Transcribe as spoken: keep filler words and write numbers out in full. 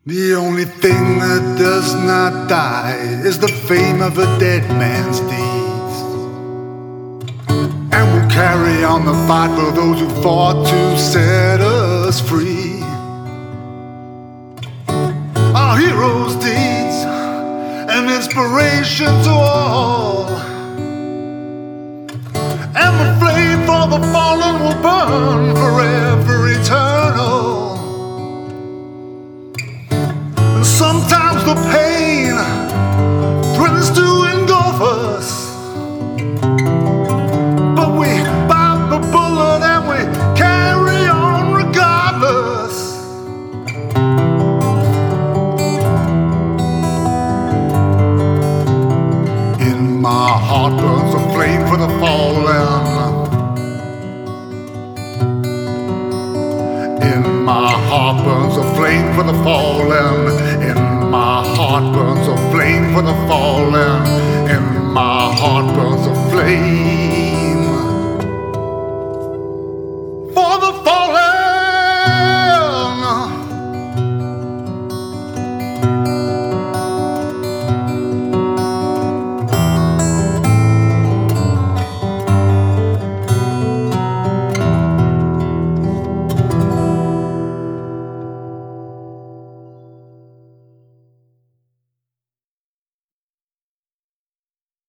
The only thing that does not die is the fame of a dead man's deeds. And we'll carry on the fight for those who fought to set us free. Our heroes' deeds, an inspiration to all. And the flame for the fallen will burn forever eternal. Sometimes the pain threatens to engulf us, but we bite the bullet and we carry on regardless. In my heart burns a flame for the fallen. In my heart burns a flame for the fallen. In my heart burns a flame for the fallen. In my heart burns a flame.